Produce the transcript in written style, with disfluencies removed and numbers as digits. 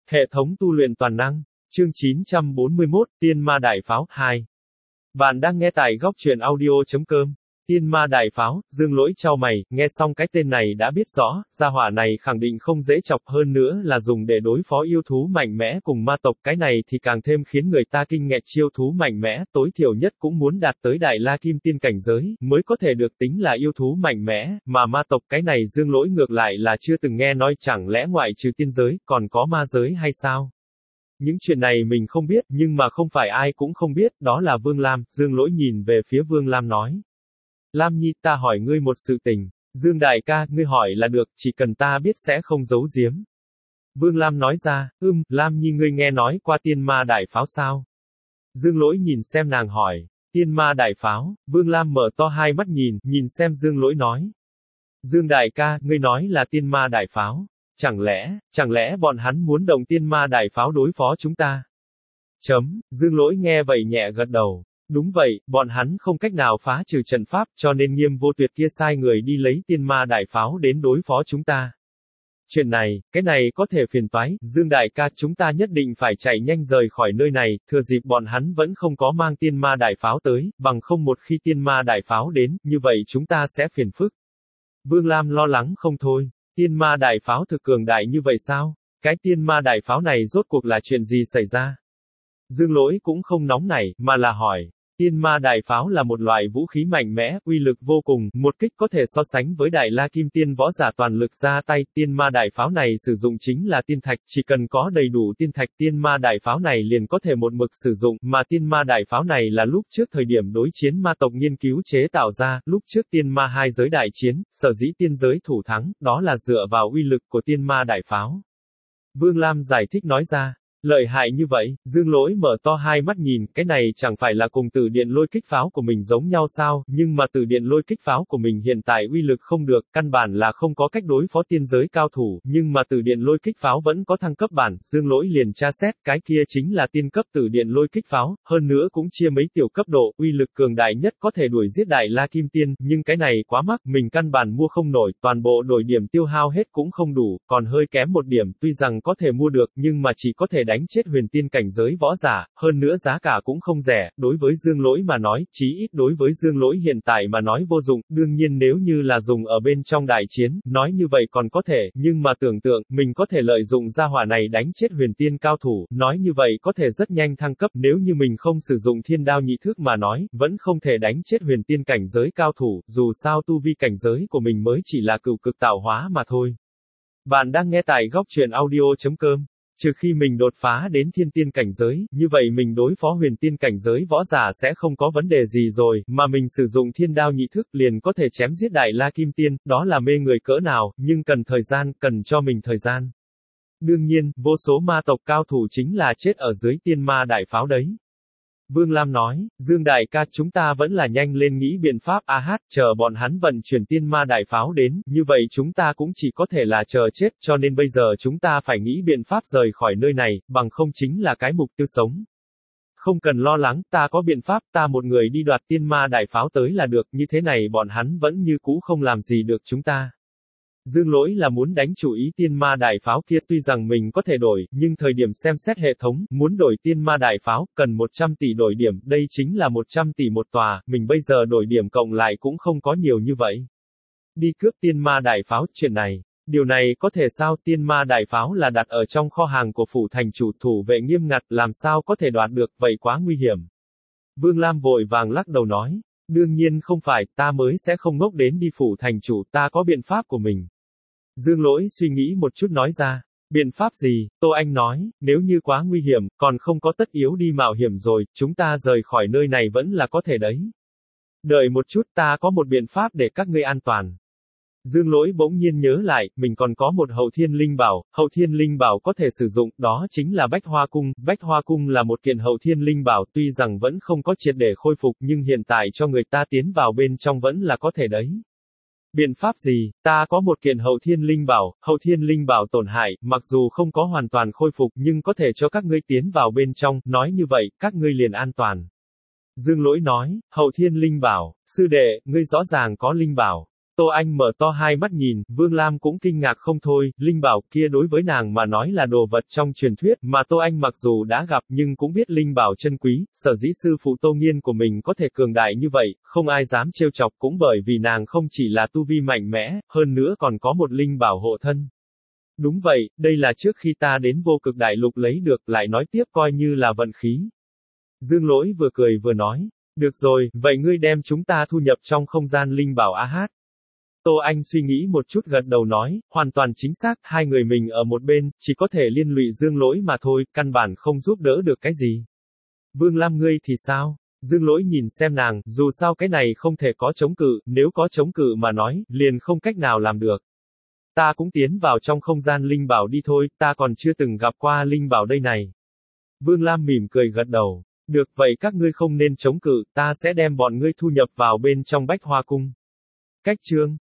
Hệ thống tu luyện toàn năng. Chương 941, Tiên Ma Đại Pháo 2. Bạn đang nghe tại góc truyện audio.com. Tiên Ma Đại Pháo, Dương Lỗi chau mày, nghe xong cái tên này đã biết rõ, gia hỏa này khẳng định không dễ chọc, hơn nữa là dùng để đối phó yêu thú mạnh mẽ cùng ma tộc, cái này thì càng thêm khiến người ta kinh nghẹt, chiêu thú mạnh mẽ, tối thiểu nhất cũng muốn đạt tới Đại La Kim Tiên cảnh giới, mới có thể được tính là yêu thú mạnh mẽ, mà ma tộc cái này Dương Lỗi ngược lại là chưa từng nghe nói, chẳng lẽ ngoại trừ tiên giới, còn có ma giới hay sao? Những chuyện này mình không biết, nhưng mà không phải ai cũng không biết, đó là Vương Lam. Dương Lỗi nhìn về phía Vương Lam nói. Lam Nhi, ta hỏi ngươi một sự tình. Dương đại ca, ngươi hỏi là được, chỉ cần ta biết sẽ không giấu giếm. Vương Lam nói ra, Lam Nhi, ngươi nghe nói qua Tiên Ma Đại Pháo sao? Dương Lỗi nhìn xem nàng hỏi. Tiên Ma Đại Pháo. Vương Lam mở to hai mắt nhìn xem Dương Lỗi nói. Dương đại ca, ngươi nói là Tiên Ma Đại Pháo. Chẳng lẽ bọn hắn muốn động Tiên Ma Đại Pháo đối phó chúng ta? Dương Lỗi nghe vậy nhẹ gật đầu. Đúng vậy, bọn hắn không cách nào phá trừ trận pháp, cho nên Nghiêm Vô Tuyệt kia sai người đi lấy Tiên Ma Đại Pháo đến đối phó chúng ta. Chuyện này, cái này có thể phiền toái, Dương đại ca, chúng ta nhất định phải chạy nhanh rời khỏi nơi này, thừa dịp bọn hắn vẫn không có mang Tiên Ma Đại Pháo tới, bằng không một khi Tiên Ma Đại Pháo đến, như vậy chúng ta sẽ phiền phức. Vương Lam lo lắng không thôi. Tiên Ma Đại Pháo thực cường đại như vậy sao? Cái Tiên Ma Đại Pháo này rốt cuộc là chuyện gì xảy ra? Dương Lỗi cũng không nóng nảy, mà là hỏi. Tiên Ma Đại Pháo là một loại vũ khí mạnh mẽ, uy lực vô cùng, một kích có thể so sánh với Đại La Kim Tiên võ giả toàn lực ra tay. Tiên Ma Đại Pháo này sử dụng chính là tiên thạch, chỉ cần có đầy đủ tiên thạch, Tiên Ma Đại Pháo này liền có thể một mực sử dụng, mà Tiên Ma Đại Pháo này là lúc trước thời điểm đối chiến ma tộc nghiên cứu chế tạo ra, lúc trước Tiên Ma hai giới đại chiến, sở dĩ tiên giới thủ thắng, đó là dựa vào uy lực của Tiên Ma Đại Pháo. Vương Lam giải thích nói ra. Lợi hại như vậy, Dương Lỗi mở to hai mắt nhìn, cái này chẳng phải là cùng Tử Điện Lôi Kích Pháo của mình giống nhau sao, nhưng mà Tử Điện Lôi Kích Pháo của mình hiện tại uy lực không được, căn bản là không có cách đối phó tiên giới cao thủ, nhưng mà Tử Điện Lôi Kích Pháo vẫn có thăng cấp bản. Dương Lỗi liền tra xét, cái kia chính là tiên cấp Tử Điện Lôi Kích Pháo, hơn nữa cũng chia mấy tiểu cấp độ, uy lực cường đại nhất có thể đuổi giết Đại La Kim Tiên, nhưng cái này quá mắc, mình căn bản mua không nổi, toàn bộ đổi điểm tiêu hao hết cũng không đủ, còn hơi kém một điểm, tuy rằng có thể mua được, nhưng mà chỉ có thể đánh chết huyền tiên cảnh giới võ giả, hơn nữa giá cả cũng không rẻ, đối với Dương Lỗi mà nói, chí ít đối với Dương Lỗi hiện tại mà nói vô dụng, đương nhiên nếu như là dùng ở bên trong đại chiến, nói như vậy còn có thể, nhưng mà tưởng tượng, mình có thể lợi dụng gia hỏa này đánh chết huyền tiên cao thủ, nói như vậy có thể rất nhanh thăng cấp, nếu như mình không sử dụng thiên đao nhị thức mà nói, vẫn không thể đánh chết huyền tiên cảnh giới cao thủ, dù sao tu vi cảnh giới của mình mới chỉ là cửu cực tạo hóa mà thôi. Bạn đang nghe tại góc truyện audio.com. Trừ khi mình đột phá đến thiên tiên cảnh giới, như vậy mình đối phó huyền tiên cảnh giới võ giả sẽ không có vấn đề gì rồi, mà mình sử dụng thiên đao nhị thức liền có thể chém giết Đại La Kim Tiên, đó là mê người cỡ nào, nhưng cần thời gian, cần cho mình thời gian. Đương nhiên, vô số ma tộc cao thủ chính là chết ở dưới Tiên Ma Đại Pháo đấy. Vương Lam nói, Dương đại ca, chúng ta vẫn là nhanh lên nghĩ biện pháp, chờ bọn hắn vận chuyển Tiên Ma Đại Pháo đến, như vậy chúng ta cũng chỉ có thể là chờ chết, cho nên bây giờ chúng ta phải nghĩ biện pháp rời khỏi nơi này, bằng không chính là cái mục tiêu sống. Không cần lo lắng, ta có biện pháp, ta một người đi đoạt Tiên Ma Đại Pháo tới là được, như thế này bọn hắn vẫn như cũ không làm gì được chúng ta. Dương Lỗi là muốn đánh chủ ý Tiên Ma Đại Pháo kia, tuy rằng mình có thể đổi, nhưng thời điểm xem xét hệ thống, muốn đổi Tiên Ma Đại Pháo, cần 100 tỷ đổi điểm, đây chính là 100 tỷ một tòa, mình bây giờ đổi điểm cộng lại cũng không có nhiều như vậy. Đi cướp Tiên Ma Đại Pháo, chuyện này, điều này có thể sao? Tiên Ma Đại Pháo là đặt ở trong kho hàng của phủ thành chủ, thủ vệ nghiêm ngặt, làm sao có thể đoạt được, vậy quá nguy hiểm. Vương Lam vội vàng lắc đầu nói. Đương nhiên không phải, ta mới sẽ không ngốc đến đi phủ thành chủ, ta có biện pháp của mình. Dương Lỗi suy nghĩ một chút nói ra. Biện pháp gì? Tô Anh nói, nếu như quá nguy hiểm, còn không có tất yếu đi mạo hiểm rồi, chúng ta rời khỏi nơi này vẫn là có thể đấy. Đợi một chút, ta có một biện pháp để các ngươi an toàn. Dương Lỗi bỗng nhiên nhớ lại, mình còn có một hậu thiên linh bảo có thể sử dụng, đó chính là Bách Hoa Cung. Bách Hoa Cung là một kiện hậu thiên linh bảo, tuy rằng vẫn không có triệt để khôi phục, nhưng hiện tại cho người ta tiến vào bên trong vẫn là có thể đấy. Biện pháp gì? Ta có một kiện hậu thiên linh bảo tổn hại, mặc dù không có hoàn toàn khôi phục, nhưng có thể cho các ngươi tiến vào bên trong, nói như vậy, các ngươi liền an toàn. Dương Lỗi nói, hậu thiên linh bảo, sư đệ, ngươi rõ ràng có linh bảo. Tô Anh mở to hai mắt nhìn, Vương Lam cũng kinh ngạc không thôi, linh bảo kia đối với nàng mà nói là đồ vật trong truyền thuyết, mà Tô Anh mặc dù đã gặp nhưng cũng biết linh bảo chân quý, sở dĩ sư phụ Tô Nghiên của mình có thể cường đại như vậy, không ai dám trêu chọc cũng bởi vì nàng không chỉ là tu vi mạnh mẽ, hơn nữa còn có một linh bảo hộ thân. Đúng vậy, đây là trước khi ta đến vô cực đại lục lấy được, lại nói tiếp coi như là vận khí. Dương Lỗi vừa cười vừa nói, được rồi, vậy ngươi đem chúng ta thu nhập trong không gian linh bảo AH. Tô Anh suy nghĩ một chút gật đầu nói, hoàn toàn chính xác, hai người mình ở một bên, chỉ có thể liên lụy Dương Lỗi mà thôi, căn bản không giúp đỡ được cái gì. Vương Lam ngươi thì sao? Dương Lỗi nhìn xem nàng, dù sao cái này không thể có chống cự, nếu có chống cự mà nói, liền không cách nào làm được. Ta cũng tiến vào trong không gian linh bảo đi thôi, ta còn chưa từng gặp qua linh bảo đây này. Vương Lam mỉm cười gật đầu. Được, vậy các ngươi không nên chống cự, ta sẽ đem bọn ngươi thu nhập vào bên trong Bách Hoa Cung. Cách chương